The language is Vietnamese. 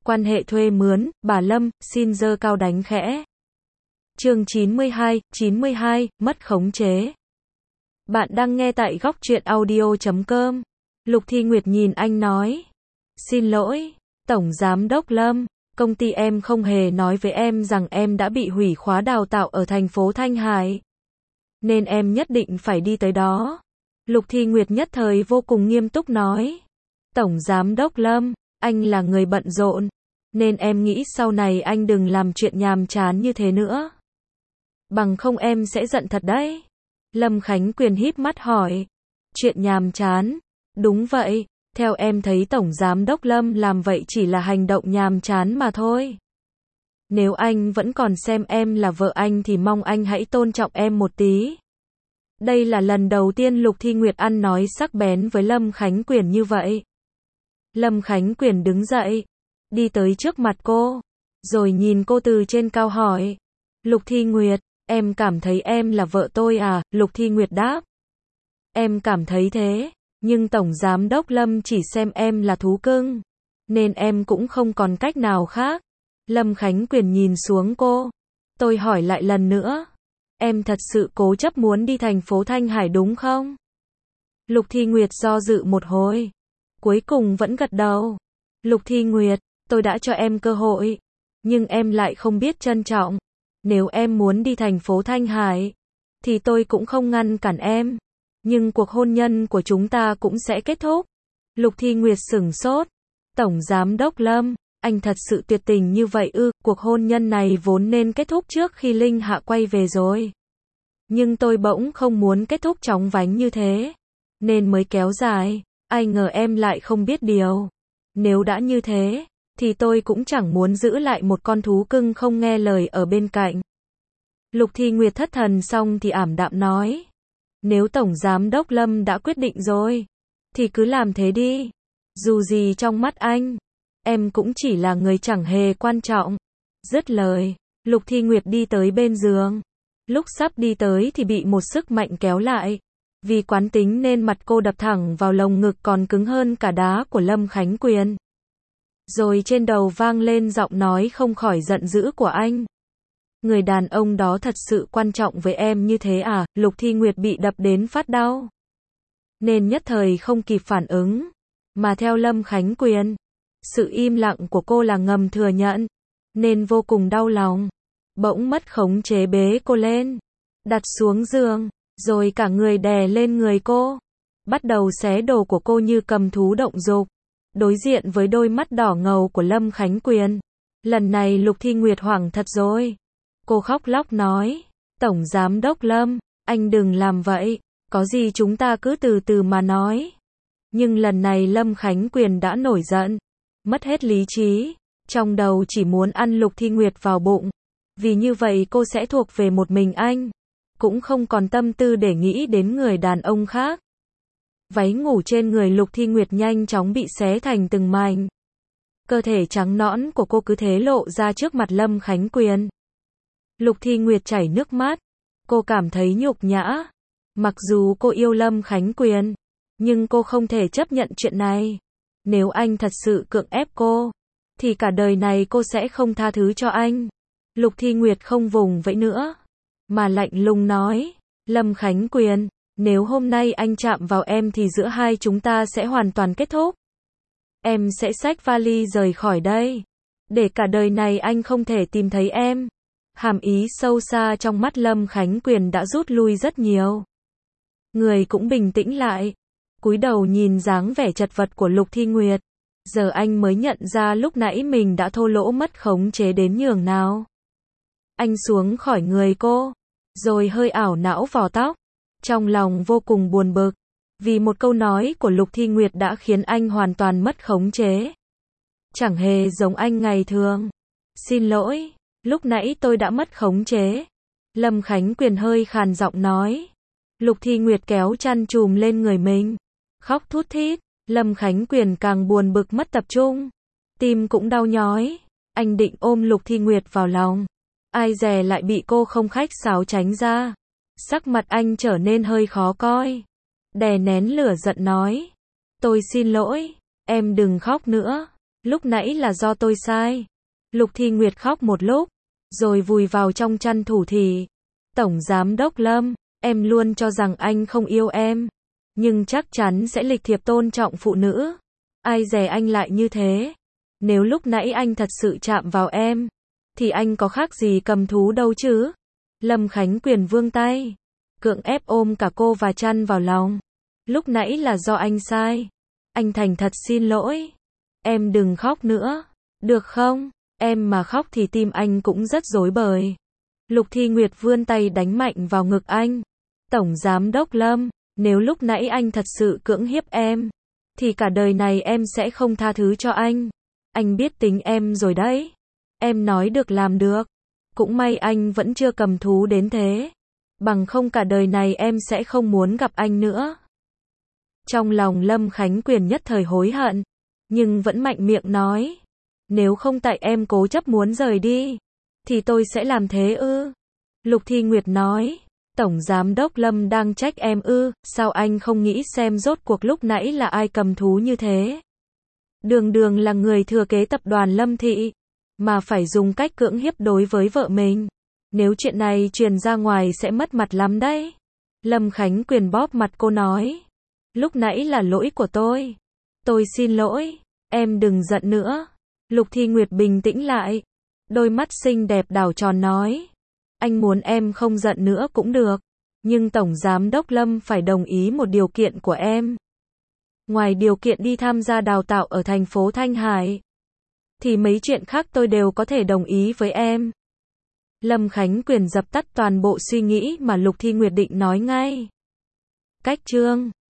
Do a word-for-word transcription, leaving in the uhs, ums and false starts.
Quan hệ thuê mướn, bà Lâm, xin giơ cao đánh khẽ. Chương chín mươi hai, chín mươi hai, mất khống chế. Bạn đang nghe tại góc truyện audio chấm com. Lục Thi Nguyệt nhìn anh nói. Xin lỗi, Tổng Giám đốc Lâm, công ty em không hề nói với em rằng em đã bị hủy khóa đào tạo ở thành phố Thanh Hải. Nên em nhất định phải đi tới đó. Lục Thi Nguyệt nhất thời vô cùng nghiêm túc nói. Tổng Giám đốc Lâm, anh là người bận rộn, nên em nghĩ sau này anh đừng làm chuyện nhàm chán như thế nữa. Bằng không em sẽ giận thật đấy. Lâm Khánh Quyền híp mắt hỏi. Chuyện nhàm chán? Đúng vậy, theo em thấy Tổng Giám đốc Lâm làm vậy chỉ là hành động nhàm chán mà thôi. Nếu anh vẫn còn xem em là vợ anh thì mong anh hãy tôn trọng em một tí. Đây là lần đầu tiên Lục Thi Nguyệt ăn nói sắc bén với Lâm Khánh Quyền như vậy. Lâm Khánh Quyền đứng dậy, đi tới trước mặt cô, rồi nhìn cô từ trên cao hỏi. Lục Thi Nguyệt, em cảm thấy em là vợ tôi à? Lục Thi Nguyệt đáp. Em cảm thấy thế, nhưng Tổng Giám đốc Lâm chỉ xem em là thú cưng, nên em cũng không còn cách nào khác. Lâm Khánh Quyền nhìn xuống cô. Tôi hỏi lại lần nữa, em thật sự cố chấp muốn đi thành phố Thanh Hải đúng không? Lục Thi Nguyệt do dự một hồi, cuối cùng vẫn gật đầu. Lục Thi Nguyệt, tôi đã cho em cơ hội, nhưng em lại không biết trân trọng. Nếu em muốn đi thành phố Thanh Hải, thì tôi cũng không ngăn cản em. Nhưng cuộc hôn nhân của chúng ta cũng sẽ kết thúc. Lục Thi Nguyệt sửng sốt. Tổng Giám đốc Lâm, anh thật sự tuyệt tình như vậy ư? Cuộc hôn nhân này vốn nên kết thúc trước khi Linh Hạ quay về rồi. Nhưng tôi bỗng không muốn kết thúc chóng vánh như thế, nên mới kéo dài. Ai ngờ em lại không biết điều. Nếu đã như thế, thì tôi cũng chẳng muốn giữ lại một con thú cưng không nghe lời ở bên cạnh. Lục Thi Nguyệt thất thần xong thì ảm đạm nói. Nếu Tổng Giám đốc Lâm đã quyết định rồi, thì cứ làm thế đi. Dù gì trong mắt anh, em cũng chỉ là người chẳng hề quan trọng. Dứt lời, Lục Thi Nguyệt đi tới bên giường. Lúc sắp đi tới thì bị một sức mạnh kéo lại. Vì quán tính nên mặt cô đập thẳng vào lồng ngực còn cứng hơn cả đá của Lâm Khánh Quyền. Rồi trên đầu vang lên giọng nói không khỏi giận dữ của anh. Người đàn ông đó thật sự quan trọng với em như thế à? Lục Thi Nguyệt bị đập đến phát đau, nên nhất thời không kịp phản ứng. Mà theo Lâm Khánh Quyền, sự im lặng của cô là ngầm thừa nhận, nên vô cùng đau lòng. Bỗng mất khống chế bế cô lên, đặt xuống giường, rồi cả người đè lên người cô, bắt đầu xé đồ của cô như cầm thú động dục. Đối diện với đôi mắt đỏ ngầu của Lâm Khánh Quyền, lần này Lục Thi Nguyệt hoảng thật rồi. Cô khóc lóc nói, Tổng Giám đốc Lâm, anh đừng làm vậy, có gì chúng ta cứ từ từ mà nói. Nhưng lần này Lâm Khánh Quyền đã nổi giận, mất hết lý trí, trong đầu chỉ muốn ăn Lục Thi Nguyệt vào bụng, vì như vậy cô sẽ thuộc về một mình anh, cũng không còn tâm tư để nghĩ đến người đàn ông khác. Váy ngủ trên người Lục Thi Nguyệt nhanh chóng bị xé thành từng mảnh. Cơ thể trắng nõn của cô cứ thế lộ ra trước mặt Lâm Khánh Quyền. Lục Thi Nguyệt chảy nước mắt, cô cảm thấy nhục nhã. Mặc dù cô yêu Lâm Khánh Quyền, nhưng cô không thể chấp nhận chuyện này. Nếu anh thật sự cưỡng ép cô, thì cả đời này cô sẽ không tha thứ cho anh. Lục Thi Nguyệt không vùng vẫy nữa, mà lạnh lùng nói, Lâm Khánh Quyền, nếu hôm nay anh chạm vào em thì giữa hai chúng ta sẽ hoàn toàn kết thúc. Em sẽ xách vali rời khỏi đây, để cả đời này anh không thể tìm thấy em. Hàm ý sâu xa trong mắt Lâm Khánh Quyền đã rút lui rất nhiều. Người cũng bình tĩnh lại, cúi đầu nhìn dáng vẻ chật vật của Lục Thi Nguyệt. Giờ anh mới nhận ra lúc nãy mình đã thô lỗ mất khống chế đến nhường nào. Anh xuống khỏi người cô, rồi hơi ảo não vò tóc. Trong lòng vô cùng buồn bực, vì một câu nói của Lục Thi Nguyệt đã khiến anh hoàn toàn mất khống chế. Chẳng hề giống anh ngày thường. Xin lỗi, lúc nãy tôi đã mất khống chế. Lâm Khánh Quyền hơi khàn giọng nói. Lục Thi Nguyệt kéo chăn trùm lên người mình, khóc thút thít. Lâm Khánh Quyền càng buồn bực mất tập trung, tim cũng đau nhói. Anh định ôm Lục Thi Nguyệt vào lòng, ai dè lại bị cô không khách sáo tránh ra. Sắc mặt anh trở nên hơi khó coi, đè nén lửa giận nói. Tôi xin lỗi, em đừng khóc nữa. Lúc nãy là do tôi sai. Lục Thi Nguyệt khóc một lúc, rồi vùi vào trong chăn thủ thỉ. Tổng Giám đốc Lâm, em luôn cho rằng anh không yêu em, nhưng chắc chắn sẽ lịch thiệp tôn trọng phụ nữ. Ai dè anh lại như thế. Nếu lúc nãy anh thật sự chạm vào em, thì anh có khác gì cầm thú đâu chứ. Lâm Khánh Quyền vươn tay, cưỡng ép ôm cả cô và chăn vào lòng. Lúc nãy là do anh sai. Anh thành thật xin lỗi. Em đừng khóc nữa, được không? Em mà khóc thì tim anh cũng rất rối bời. Lục Thi Nguyệt vươn tay đánh mạnh vào ngực anh. Tổng Giám đốc Lâm, nếu lúc nãy anh thật sự cưỡng hiếp em, thì cả đời này em sẽ không tha thứ cho anh. Anh biết tính em rồi đấy. Em nói được làm được. Cũng may anh vẫn chưa cầm thú đến thế. Bằng không cả đời này em sẽ không muốn gặp anh nữa. Trong lòng Lâm Khánh Quyền nhất thời hối hận, nhưng vẫn mạnh miệng nói. Nếu không tại em cố chấp muốn rời đi, thì tôi sẽ làm thế ư? Lục Thi Nguyệt nói. Tổng Giám đốc Lâm đang trách em ư? Sao anh không nghĩ xem rốt cuộc lúc nãy là ai cầm thú như thế? Đường Đường là người thừa kế tập đoàn Lâm Thị, mà phải dùng cách cưỡng hiếp đối với vợ mình. Nếu chuyện này truyền ra ngoài sẽ mất mặt lắm đấy. Lâm Khánh Quyền bóp mặt cô nói. Lúc nãy là lỗi của tôi. Tôi xin lỗi. Em đừng giận nữa. Lục Thi Nguyệt bình tĩnh lại. Đôi mắt xinh đẹp đảo tròn nói. Anh muốn em không giận nữa cũng được. Nhưng Tổng Giám đốc Lâm phải đồng ý một điều kiện của em. Ngoài điều kiện đi tham gia đào tạo ở thành phố Thanh Hải, thì mấy chuyện khác tôi đều có thể đồng ý với em. Lâm Khánh Quyền dập tắt toàn bộ suy nghĩ mà Lục Thi Nguyệt định nói ngay. Cách chương